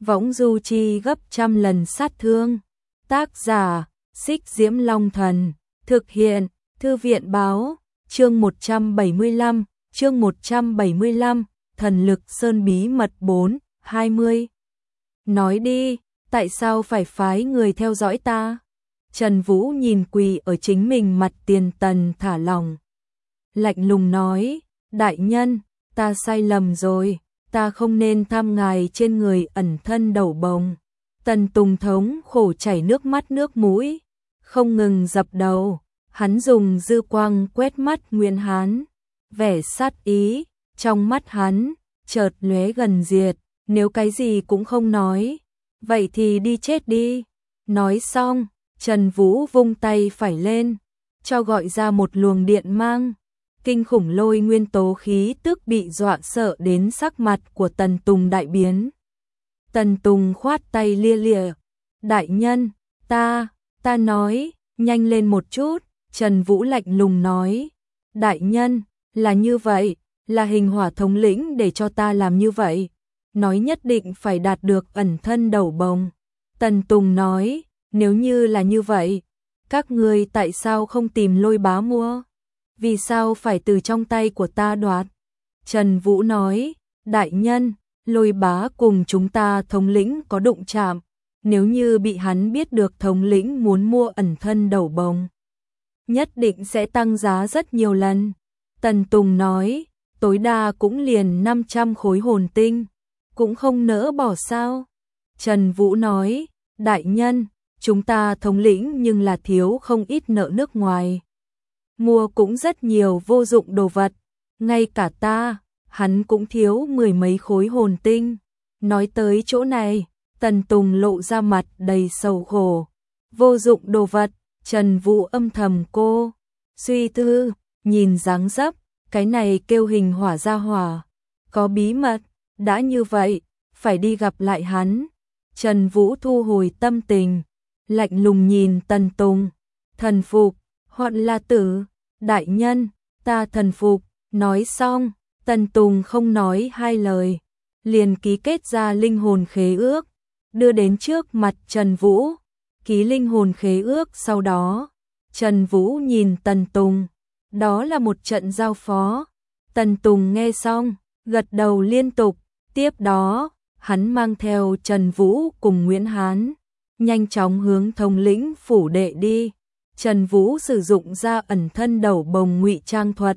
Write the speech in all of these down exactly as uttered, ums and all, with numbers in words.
võng du chi gấp trăm lần sát thương. Tác giả, Xích Diễm Long Thần, thực hiện, Thư viện báo, chương một trăm bảy mươi lăm, chương một trăm bảy mươi lăm, Thần lực sơn bí mật bốn, hai mươi. Nói đi, tại sao phải phái người theo dõi ta? Trần Vũ nhìn quỳ ở chính mình mặt Tiền Tần thả lỏng. Lạnh lùng nói, đại nhân, ta sai lầm rồi, ta không nên tham ngài trên người ẩn thân đầu bồng. Tần Tùng thống khổ chảy nước mắt nước mũi, không ngừng dập đầu, hắn dùng dư quang quét mắt Nguyên Hán, vẻ sát ý, trong mắt hắn, chợt lóe gần diệt, nếu cái gì cũng không nói, vậy thì đi chết đi. Nói xong, Trần Vũ vung tay phải lên, cho gọi ra một luồng điện mang. Kinh khủng lôi nguyên tố khí tức bị dọa sợ đến sắc mặt của Tần Tùng đại biến. Tần Tùng khoát tay lia lịa, đại nhân, ta, ta nói, nhanh lên một chút. Trần Vũ lạnh lùng nói, đại nhân, là như vậy, là hình hỏa thống lĩnh để cho ta làm như vậy, nói nhất định phải đạt được ẩn thân đầu bồng. Tần Tùng nói, nếu như là như vậy, các ngươi tại sao không tìm Lôi Bá mua? Vì sao phải từ trong tay của ta đoạt? Trần Vũ nói, đại nhân, Lôi Bá cùng chúng ta thống lĩnh có đụng chạm, nếu như bị hắn biết được thống lĩnh muốn mua ẩn thân đầu bồng, nhất định sẽ tăng giá rất nhiều lần. Tần Tùng nói, tối đa cũng liền năm trăm khối hồn tinh, cũng không nỡ bỏ sao? Trần Vũ nói, đại nhân, chúng ta thống lĩnh nhưng là thiếu không ít nợ nước ngoài. Mua cũng rất nhiều vô dụng đồ vật, ngay cả ta, hắn cũng thiếu mười mấy khối hồn tinh. Nói tới chỗ này, Tần Tùng lộ ra mặt đầy sầu khổ. Vô dụng đồ vật, Trần Vũ âm thầm cô suy tư, nhìn dáng dấp, cái này kêu hình hỏa gia hỏa, có bí mật, đã như vậy, phải đi gặp lại hắn. Trần Vũ thu hồi tâm tình, lạnh lùng nhìn Tần Tùng, thần phục, hoặc là tử, đại nhân, ta thần phục. Nói xong, Tần Tùng không nói hai lời, liền ký kết ra linh hồn khế ước, đưa đến trước mặt Trần Vũ, ký linh hồn khế ước. Sau đó, Trần Vũ nhìn Tần Tùng, đó là một trận giao phó. Tần Tùng nghe xong, gật đầu liên tục, tiếp đó, hắn mang theo Trần Vũ cùng Nguyễn Hán, nhanh chóng hướng thống lĩnh phủ đệ đi. Trần Vũ sử dụng ra ẩn thân đầu bồng ngụy trang thuật,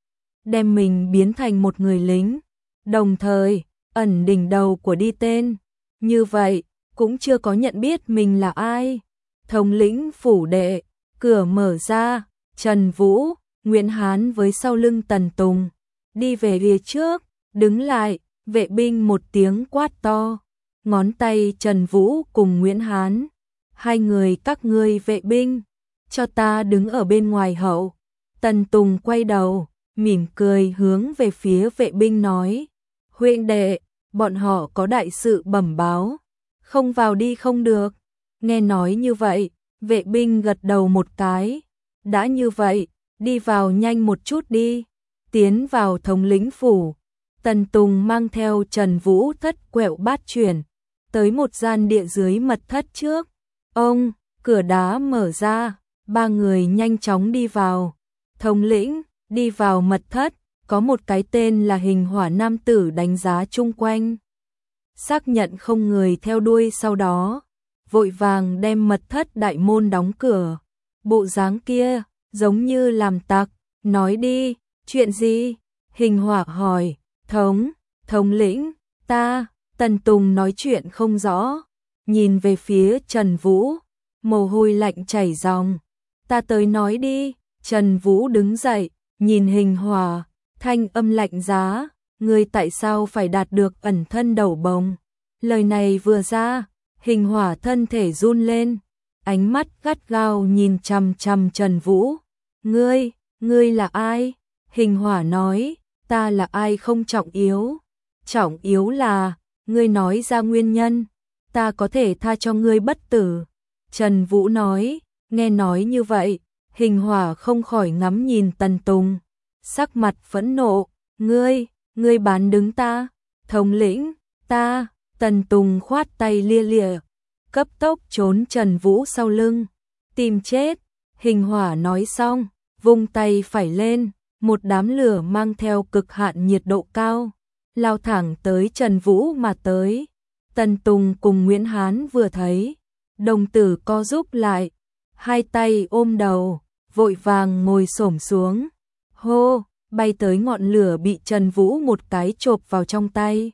đem mình biến thành một người lính, đồng thời ẩn đỉnh đầu của đi tên, như vậy cũng chưa có nhận biết mình là ai. Thống lĩnh phủ đệ, cửa mở ra, Trần Vũ, Nguyễn Hán với sau lưng Tần Tùng, đi về phía trước, đứng lại, vệ binh một tiếng quát to, ngón tay Trần Vũ cùng Nguyễn Hán, hai người các ngươi vệ binh, cho ta đứng ở bên ngoài hậu. Tần Tùng quay đầu, mỉm cười hướng về phía vệ binh nói, huynh đệ, bọn họ có đại sự bẩm báo, không vào đi không được. Nghe nói như vậy, vệ binh gật đầu một cái, đã như vậy, đi vào nhanh một chút đi. Tiến vào thống lĩnh phủ, Tần Tùng mang theo Trần Vũ thất quẹo bát chuyển, tới một gian địa dưới mật thất trước. Ông, cửa đá mở ra, ba người nhanh chóng đi vào. Thống lĩnh, đi vào mật thất, có một cái tên là hình hỏa nam tử đánh giá chung quanh. Xác nhận không người theo đuôi, sau đó, vội vàng đem mật thất đại môn đóng cửa. Bộ dáng kia, giống như làm tặc, nói đi, chuyện gì? Hình hỏa hỏi, thống, thống lĩnh, ta, Tần Tùng nói chuyện không rõ, nhìn về phía Trần Vũ, mồ hôi lạnh chảy ròng. Ta tới nói đi. Trần Vũ đứng dậy, nhìn hình hỏa, thanh âm lạnh giá, ngươi tại sao phải đạt được ẩn thân đầu bồng? Lời này vừa ra, hình hỏa thân thể run lên, ánh mắt gắt gao nhìn chằm chằm Trần Vũ. Ngươi, ngươi là ai? Hình hỏa nói, ta là ai không trọng yếu. Trọng yếu là, ngươi nói ra nguyên nhân, ta có thể tha cho ngươi bất tử. Trần Vũ nói, nghe nói như vậy, hình hỏa không khỏi ngắm nhìn Tần Tùng, sắc mặt phẫn nộ, ngươi, ngươi bán đứng ta, thống lĩnh, ta, Tần Tùng khoát tay lia lịa, cấp tốc trốn Trần Vũ sau lưng. Tìm chết, Hình Hỏa nói xong, vung tay phải lên, một đám lửa mang theo cực hạn nhiệt độ cao, lao thẳng tới Trần Vũ mà tới. Tần Tùng cùng Nguyễn Hán vừa thấy, đồng tử co rúm lại, hai tay ôm đầu, vội vàng ngồi xổm xuống. Hô, bay tới ngọn lửa bị Trần Vũ một cái chộp vào trong tay.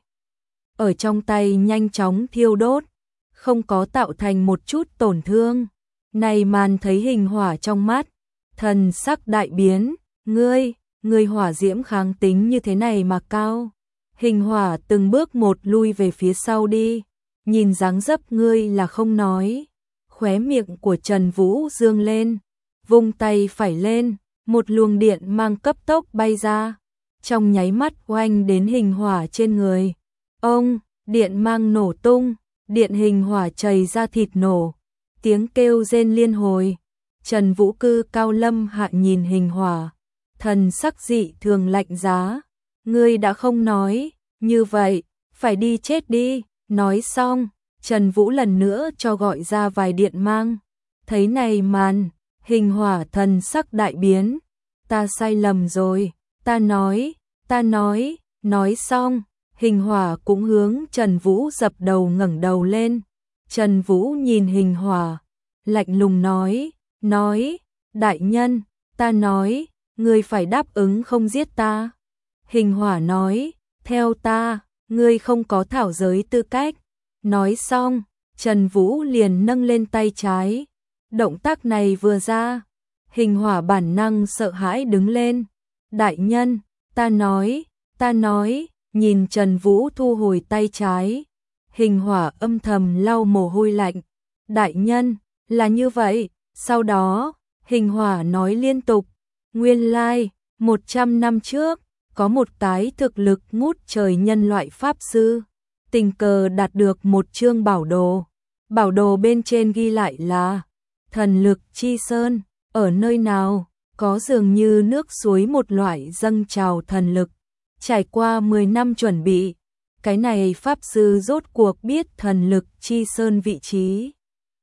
Ở trong tay nhanh chóng thiêu đốt, không có tạo thành một chút tổn thương. Này màn thấy Hình Hỏa trong mắt, thần sắc đại biến, ngươi, ngươi hỏa diễm kháng tính như thế này mà cao. Hình Hỏa từng bước một lui về phía sau đi, nhìn dáng dấp ngươi là không nói. Khóe miệng của Trần Vũ dương lên, vung tay phải lên, một luồng điện mang cấp tốc bay ra, trong nháy mắt oanh đến Hình Hỏa trên người. Ông, điện mang nổ tung, điện Hình Hỏa chảy ra thịt nổ, tiếng kêu rên liên hồi. Trần Vũ cư cao lâm hạ nhìn Hình Hỏa, thần sắc dị thường lạnh giá. Ngươi đã không nói, như vậy, phải đi chết đi. Nói xong, Trần Vũ lần nữa cho gọi ra vài điện mang. Thấy này màn, Hình Hỏa thần sắc đại biến. Ta sai lầm rồi, ta nói, ta nói, nói xong, Hình Hỏa cũng hướng Trần Vũ dập đầu ngẩng đầu lên. Trần Vũ nhìn Hình Hỏa, lạnh lùng nói, nói, đại nhân, ta nói, ngươi phải đáp ứng không giết ta. Hình Hỏa nói, theo ta, ngươi không có thảo giới tư cách. Nói xong, Trần Vũ liền nâng lên tay trái. Động tác này vừa ra, Hình Hỏa bản năng sợ hãi đứng lên. Đại nhân, ta nói, ta nói, nhìn Trần Vũ thu hồi tay trái. Hình Hỏa âm thầm lau mồ hôi lạnh. Đại nhân, là như vậy. Sau đó, Hình Hỏa nói liên tục. Nguyên lai, một trăm năm trước, có một cái thực lực ngút trời nhân loại pháp sư, tình cờ đạt được một chương bảo đồ. Bảo đồ bên trên ghi lại là thần lực chi sơn, ở nơi nào, có dường như nước suối một loại dâng trào thần lực. Trải qua mười năm chuẩn bị, cái này pháp sư rốt cuộc biết thần lực chi sơn vị trí.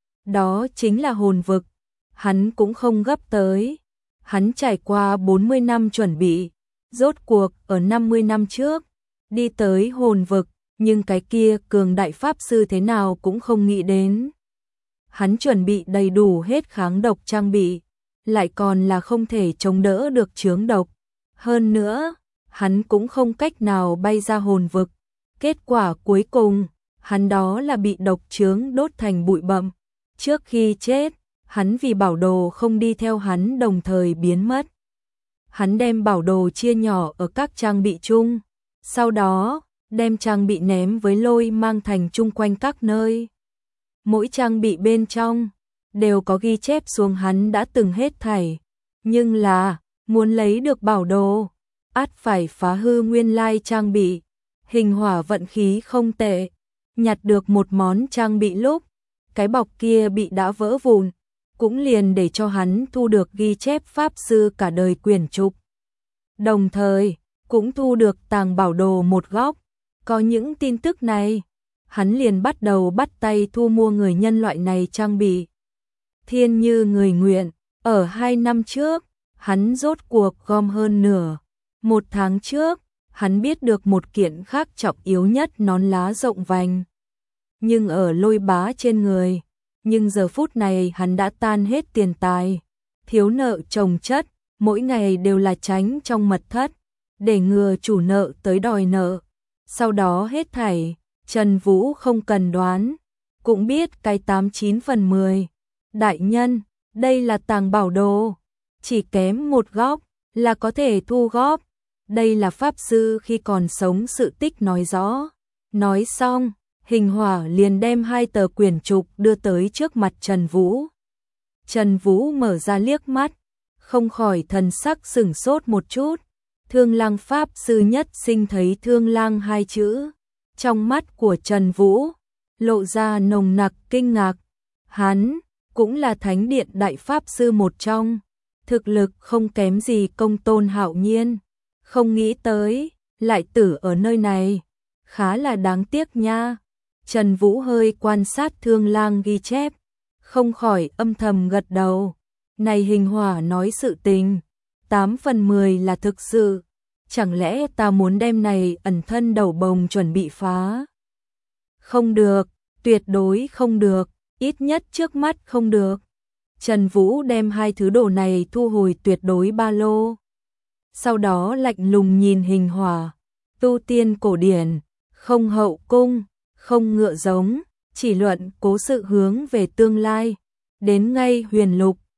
Đó chính là hồn vực, hắn cũng không gấp tới. Hắn trải qua bốn mươi năm chuẩn bị, rốt cuộc ở năm mươi năm trước, đi tới hồn vực, nhưng cái kia cường đại pháp sư thế nào cũng không nghĩ đến. Hắn chuẩn bị đầy đủ hết kháng độc trang bị, lại còn là không thể chống đỡ được chướng độc. Hơn nữa, hắn cũng không cách nào bay ra hồn vực. Kết quả cuối cùng, hắn đó là bị độc chướng đốt thành bụi bặm. Trước khi chết, hắn vì bảo đồ không đi theo hắn đồng thời biến mất. Hắn đem bảo đồ chia nhỏ ở các trang bị chung, sau đó đem trang bị ném với lôi mang thành chung quanh các nơi. Mỗi trang bị bên trong đều có ghi chép xuống hắn đã từng hết thảy, nhưng là muốn lấy được bảo đồ, ắt phải phá hư nguyên lai trang bị. Hình Hỏa vận khí không tệ, nhặt được một món trang bị lúc cái bọc kia bị đã vỡ vụn, cũng liền để cho hắn thu được ghi chép pháp sư cả đời quyển trục. Đồng thời, cũng thu được tàng bảo đồ một góc. Có những tin tức này, hắn liền bắt đầu bắt tay thu mua người nhân loại này trang bị. Thiên như người nguyện, ở hai năm trước, hắn rốt cuộc gom hơn nửa. Một tháng trước, hắn biết được một kiện khác trọng yếu nhất nón lá rộng vành. Nhưng ở Lôi Bá trên người, nhưng giờ phút này hắn đã tan hết tiền tài, thiếu nợ chồng chất, mỗi ngày đều là tránh trong mật thất, để ngừa chủ nợ tới đòi nợ. Sau đó hết thảy, Trần Vũ không cần đoán, cũng biết cái tám chín phần mười. Đại nhân, đây là tàng bảo đồ, chỉ kém một góc là có thể thu góp. Đây là pháp sư khi còn sống sự tích nói rõ. Nói xong, Hình Hỏa liền đem hai tờ quyển trục đưa tới trước mặt Trần Vũ. Trần Vũ mở ra liếc mắt, không khỏi thần sắc sửng sốt một chút. Thương Lang pháp sư nhất sinh thấy Thương Lang hai chữ, trong mắt của Trần Vũ lộ ra nồng nặc kinh ngạc. Hắn cũng là Thánh Điện đại pháp sư một trong, thực lực không kém gì Công Tôn Hạo Nhiên, không nghĩ tới lại tử ở nơi này, khá là đáng tiếc nha. Trần Vũ hơi quan sát Thương Lang ghi chép, không khỏi âm thầm gật đầu. Này Hình Hỏa nói sự tình, tám phần mười là thực sự. Chẳng lẽ ta muốn đem này ẩn thân đầu bồng chuẩn bị phá? Không được, tuyệt đối không được, ít nhất trước mắt không được. Trần Vũ đem hai thứ đồ này thu hồi tuyệt đối ba lô. Sau đó lạnh lùng nhìn Hình Hỏa, tu tiên cổ điển, không hậu cung, không ngựa giống, chỉ luận cố sự hướng về tương lai. Đến ngay huyền lục,